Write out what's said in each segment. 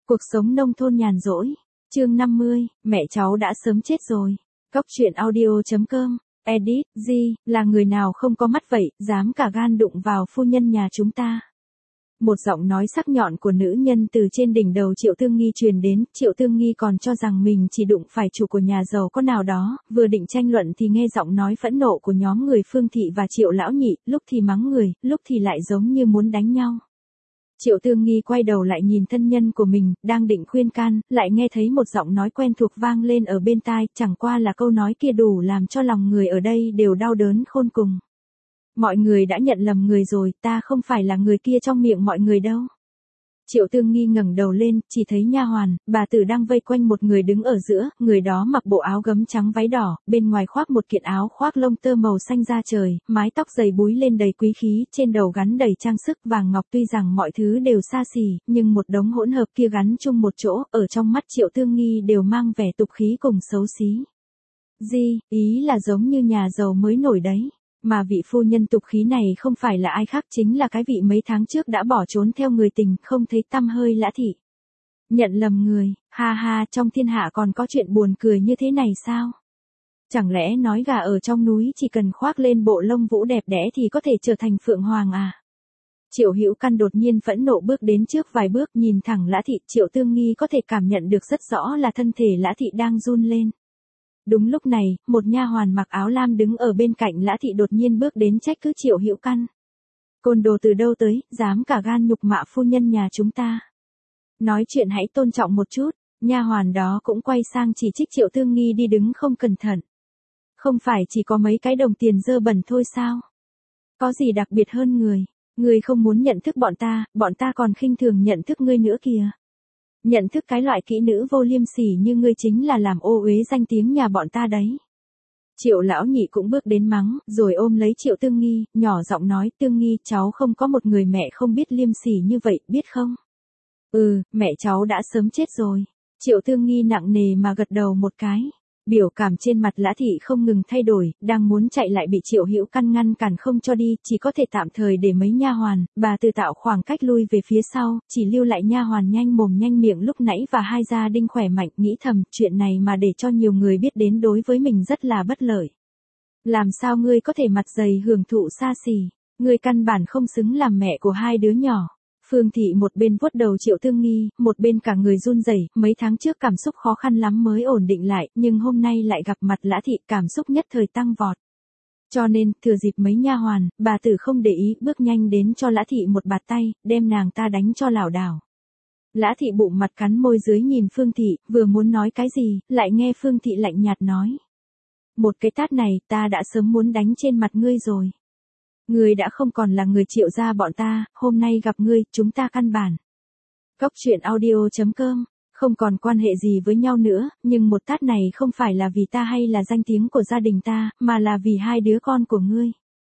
Cuộc sống nông thôn nhàn rỗi. Chương 50, mẹ cháu đã sớm chết rồi. Góc truyện audio.com. Edit, là người nào không có mắt vậy, dám cả gan đụng vào phu nhân nhà chúng ta. Một giọng nói sắc nhọn của nữ nhân từ trên đỉnh đầu Triệu Tương Nghi truyền đến, Triệu Tương Nghi còn cho rằng mình chỉ đụng phải chủ của nhà giàu có nào đó, vừa định tranh luận thì nghe giọng nói phẫn nộ của nhóm người Phương Thị và Triệu Lão Nhị, lúc thì mắng người, lúc thì lại giống như muốn đánh nhau. Triệu Tương Nghi quay đầu lại nhìn thân nhân của mình, đang định khuyên can, lại nghe thấy một giọng nói quen thuộc vang lên ở bên tai, chẳng qua là câu nói kia đủ làm cho lòng người ở đây đều đau đớn khôn cùng. Mọi người đã nhận lầm người rồi, ta không phải là người kia trong miệng mọi người đâu. Triệu Tương Nghi ngẩng đầu lên, chỉ thấy nha hoàn, bà tử đang vây quanh một người đứng ở giữa, người đó mặc bộ áo gấm trắng váy đỏ, bên ngoài khoác một kiện áo khoác lông tơ màu xanh da trời, mái tóc dày búi lên đầy quý khí, trên đầu gắn đầy trang sức vàng ngọc, tuy rằng mọi thứ đều xa xỉ, nhưng một đống hỗn hợp kia gắn chung một chỗ, ở trong mắt Triệu Tương Nghi đều mang vẻ tục khí cùng xấu xí. Ý là giống như nhà giàu mới nổi đấy. Mà vị phu nhân tục khí này không phải là ai khác, chính là cái vị mấy tháng trước đã bỏ trốn theo người tình, không thấy tăm hơi Lã Thị. Nhận lầm người, ha ha, trong thiên hạ còn có chuyện buồn cười như thế này sao? Chẳng lẽ nói gà ở trong núi chỉ cần khoác lên bộ lông vũ đẹp đẽ thì có thể trở thành phượng hoàng à? Triệu Hữu Căn đột nhiên phẫn nộ bước đến trước vài bước, nhìn thẳng Lã Thị. Triệu Tương Nghi có thể cảm nhận được rất rõ là thân thể Lã Thị đang run lên. Đúng lúc này, một nha hoàn mặc áo lam đứng ở bên cạnh Lã Thị đột nhiên bước đến trách cứ Triệu Hữu Căn. Côn đồ từ đâu tới, dám cả gan nhục mạ phu nhân nhà chúng ta. Nói chuyện hãy tôn trọng một chút. Nha hoàn đó cũng quay sang chỉ trích Triệu Tương Nghi đi đứng không cẩn thận. Không phải chỉ có mấy cái đồng tiền dơ bẩn thôi sao? Có gì đặc biệt hơn người? Người không muốn nhận thức bọn ta còn khinh thường nhận thức ngươi nữa kìa. Nhận thức cái loại kỹ nữ vô liêm sỉ như ngươi chính là làm ô uế danh tiếng nhà bọn ta đấy. Triệu Lão Nhị cũng bước đến mắng, rồi ôm lấy Triệu Tương Nghi, nhỏ giọng nói, Tương Nghi, cháu không có một người mẹ không biết liêm sỉ như vậy, biết không? Mẹ cháu đã sớm chết rồi. Triệu Tương Nghi nặng nề mà gật đầu một cái. Biểu cảm trên mặt Lã Thị không ngừng thay đổi, đang muốn chạy lại bị Triệu Hữu Căn ngăn cản không cho đi, chỉ có thể tạm thời để mấy nha hoàn, bà tự tạo khoảng cách lui về phía sau, chỉ lưu lại nha hoàn nhanh mồm nhanh miệng lúc nãy và hai gia đình khỏe mạnh, nghĩ thầm, chuyện này mà để cho nhiều người biết đến đối với mình rất là bất lợi. Làm sao ngươi có thể mặt dày hưởng thụ xa xỉ, ngươi căn bản không xứng làm mẹ của hai đứa nhỏ. Phương Thị một bên vuốt đầu Triệu Tương Nghi, một bên cả người run rẩy, mấy tháng trước cảm xúc khó khăn lắm mới ổn định lại, nhưng hôm nay lại gặp mặt Lã Thị, cảm xúc nhất thời tăng vọt. Cho nên, thừa dịp mấy nha hoàn, bà tử không để ý, bước nhanh đến cho Lã Thị một bạt tay, đem nàng ta đánh cho lảo đảo. Lã Thị bụng mặt cắn môi dưới nhìn Phương Thị, vừa muốn nói cái gì, lại nghe Phương Thị lạnh nhạt nói. Một cái tát này, ta đã sớm muốn đánh trên mặt ngươi rồi. Ngươi đã không còn là người Triệu gia bọn ta, hôm nay gặp ngươi, chúng ta căn bản. Góc truyện audio.com, không còn quan hệ gì với nhau nữa, nhưng một tát này không phải là vì ta hay là danh tiếng của gia đình ta, mà là vì hai đứa con của ngươi.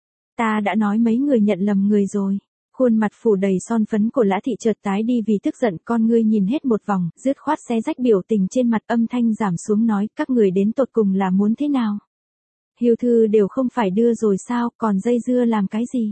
Ta đã nói mấy người nhận lầm người rồi. Khuôn mặt phủ đầy son phấn của Lã Thị chợt tái đi vì tức giận, con ngươi nhìn hết một vòng, dứt khoát xé rách biểu tình trên mặt, âm thanh giảm xuống nói, các người đến tột cùng là muốn thế nào? Hiêu thư đều không phải đưa rồi sao, còn dây dưa làm cái gì?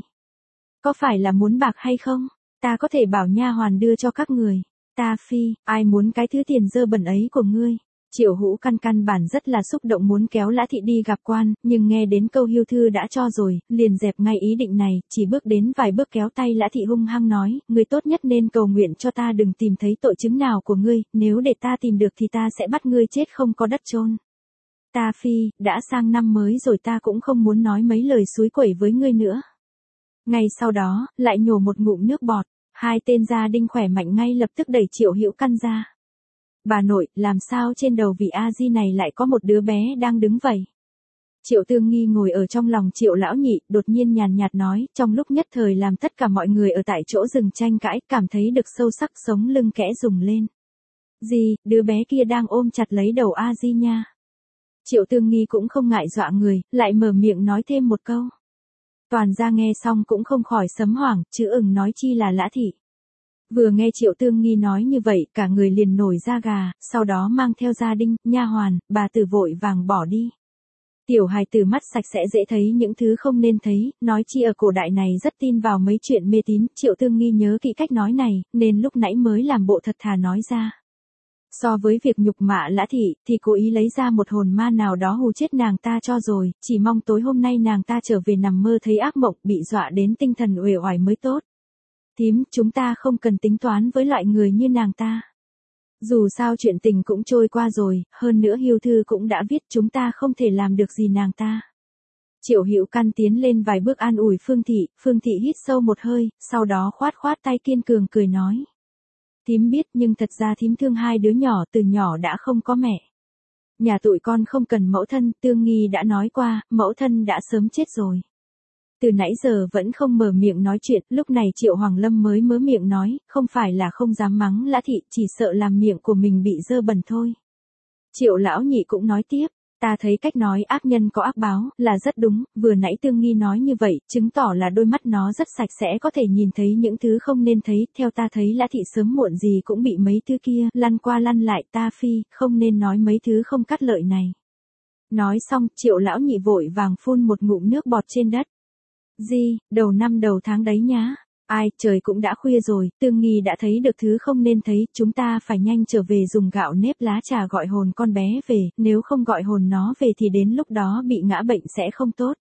Có phải là muốn bạc hay không? Ta có thể bảo nha hoàn đưa cho các người. Ta phi, ai muốn cái thứ tiền dơ bẩn ấy của ngươi? Triệu Hữu Căn căn bản rất là xúc động muốn kéo Lã Thị đi gặp quan, nhưng nghe đến câu hiêu thư đã cho rồi, liền dẹp ngay ý định này, chỉ bước đến vài bước kéo tay Lã Thị hung hăng nói, ngươi tốt nhất nên cầu nguyện cho ta đừng tìm thấy tội chứng nào của ngươi, nếu để ta tìm được thì ta sẽ bắt ngươi chết không có đất chôn. Ta phi, đã sang năm mới rồi ta cũng không muốn nói mấy lời suối quẩy với ngươi nữa. Ngay sau đó, lại nhổ một ngụm nước bọt, hai tên gia đình khỏe mạnh ngay lập tức đẩy Triệu Hữu Căn ra. Bà nội, làm sao trên đầu vị A-di này lại có một đứa bé đang đứng vậy? Triệu Tương Nghi ngồi ở trong lòng Triệu Lão Nhị, đột nhiên nhàn nhạt nói, trong lúc nhất thời làm tất cả mọi người ở tại chỗ dừng tranh cãi, cảm thấy được sâu sắc, sống lưng kẽ rùng lên. Đứa bé kia đang ôm chặt lấy đầu A-di nha. Triệu Tương Nghi cũng không ngại dọa người, lại mở miệng nói thêm một câu. Toàn gia nghe xong cũng không khỏi sấm hoảng, chứ nói chi là Lã Thị. Vừa nghe Triệu Tương Nghi nói như vậy, cả người liền nổi da gà, sau đó mang theo gia đình, nha hoàn, bà tử vội vàng bỏ đi. Tiểu hài tử mắt sạch sẽ dễ thấy những thứ không nên thấy, nói chi ở cổ đại này rất tin vào mấy chuyện mê tín, Triệu Tương Nghi nhớ kỹ cách nói này, nên lúc nãy mới làm bộ thật thà nói ra. So với việc nhục mạ Lã Thị, thì cố ý lấy ra một hồn ma nào đó hù chết nàng ta cho rồi, chỉ mong tối hôm nay nàng ta trở về nằm mơ thấy ác mộng, bị dọa đến tinh thần uể oải mới tốt. Thím, chúng ta không cần tính toán với loại người như nàng ta. Dù sao chuyện tình cũng trôi qua rồi, hơn nữa Hiêu Thư cũng đã viết, chúng ta không thể làm được gì nàng ta. Triệu Hữu Căn tiến lên vài bước an ủi Phương Thị hít sâu một hơi, sau đó khoát khoát tay kiên cường cười nói. Thím biết, nhưng thật ra thím thương hai đứa nhỏ, từ nhỏ đã không có mẹ. Nhà tụi con không cần mẫu thân, Tương Nghi đã nói qua, mẫu thân đã sớm chết rồi. Từ nãy giờ vẫn không mở miệng nói chuyện, lúc này Triệu Hoàng Lâm mới mớ miệng nói, không phải là không dám mắng Lã Thị, chỉ sợ làm miệng của mình bị dơ bẩn thôi. Triệu Lão Nhị cũng nói tiếp, ta thấy cách nói ác nhân có ác báo, là rất đúng, vừa nãy Tương Nghi nói như vậy, chứng tỏ là đôi mắt nó rất sạch sẽ có thể nhìn thấy những thứ không nên thấy, theo ta thấy Lã Thị sớm muộn gì cũng bị mấy thứ kia, lăn qua lăn lại, ta phi, không nên nói mấy thứ không cắt lợi này. Nói xong, Triệu Lão Nhị vội vàng phun một ngụm nước bọt trên đất. Đầu năm đầu tháng đấy nhá. Ai, trời cũng đã khuya rồi, Tương Nghi đã thấy được thứ không nên thấy, chúng ta phải nhanh trở về dùng gạo nếp lá trà gọi hồn con bé về, nếu không gọi hồn nó về thì đến lúc đó bị ngã bệnh sẽ không tốt.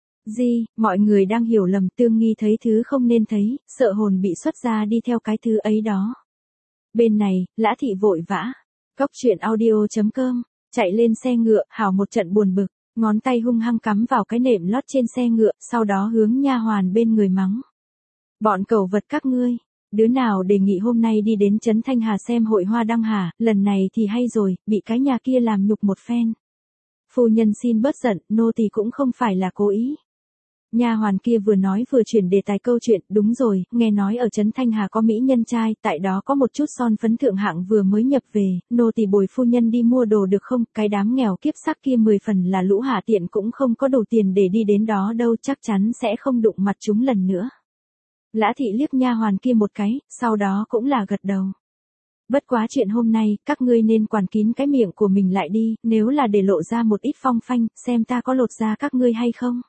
Mọi người đang hiểu lầm, Tương Nghi thấy thứ không nên thấy, sợ hồn bị xuất ra đi theo cái thứ ấy đó. Bên này, Lã Thị vội vã. Cóc truyện audio.com, chạy lên xe ngựa, hào một trận buồn bực. Ngón tay hung hăng cắm vào cái nệm lót trên xe ngựa, sau đó hướng nha hoàn bên người mắng. Bọn cẩu vật các ngươi, đứa nào đề nghị hôm nay đi đến trấn Thanh Hà xem hội hoa đăng hà, lần này thì hay rồi, bị cái nhà kia làm nhục một phen. Phu nhân xin bớt giận, nô tỳ cũng không phải là cố ý. Nha hoàn kia vừa nói vừa chuyển đề tài câu chuyện, đúng rồi, nghe nói ở trấn Thanh Hà có mỹ nhân trai, tại đó có một chút son phấn thượng hạng vừa mới nhập về, nô tỳ bồi phu nhân đi mua đồ được không, cái đám nghèo kiếp sắc kia 10 phần là lũ hạ tiện cũng không có đủ tiền để đi đến đó đâu, chắc chắn sẽ không đụng mặt chúng lần nữa. Lã Thị liếc nha hoàn kia một cái, sau đó cũng là gật đầu. Bất quá chuyện hôm nay, các ngươi nên quản kín cái miệng của mình lại đi, nếu là để lộ ra một ít phong phanh, xem ta có lột ra các ngươi hay không.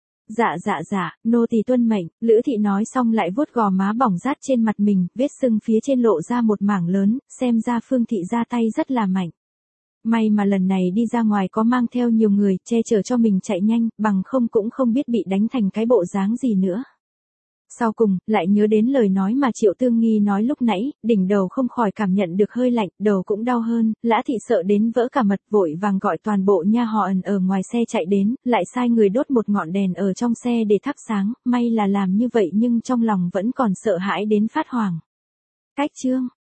Dạ, nô tỳ tuân mệnh, Lữ Thị nói xong lại vuốt gò má bỏng rát trên mặt mình, vết sưng phía trên lộ ra một mảng lớn, xem ra Phương Thị ra tay rất là mạnh. May mà lần này đi ra ngoài có mang theo nhiều người, che chở cho mình chạy nhanh, bằng không cũng không biết bị đánh thành cái bộ dáng gì nữa. Sau cùng, lại nhớ đến lời nói mà Triệu Tương Nghi nói lúc nãy, đỉnh đầu không khỏi cảm nhận được hơi lạnh, đầu cũng đau hơn, Lã Thị sợ đến vỡ cả mật, vội vàng gọi toàn bộ nha hoàn ở ngoài xe chạy đến, lại sai người đốt một ngọn đèn ở trong xe để thắp sáng, may là làm như vậy nhưng trong lòng vẫn còn sợ hãi đến phát hoảng. Cách chương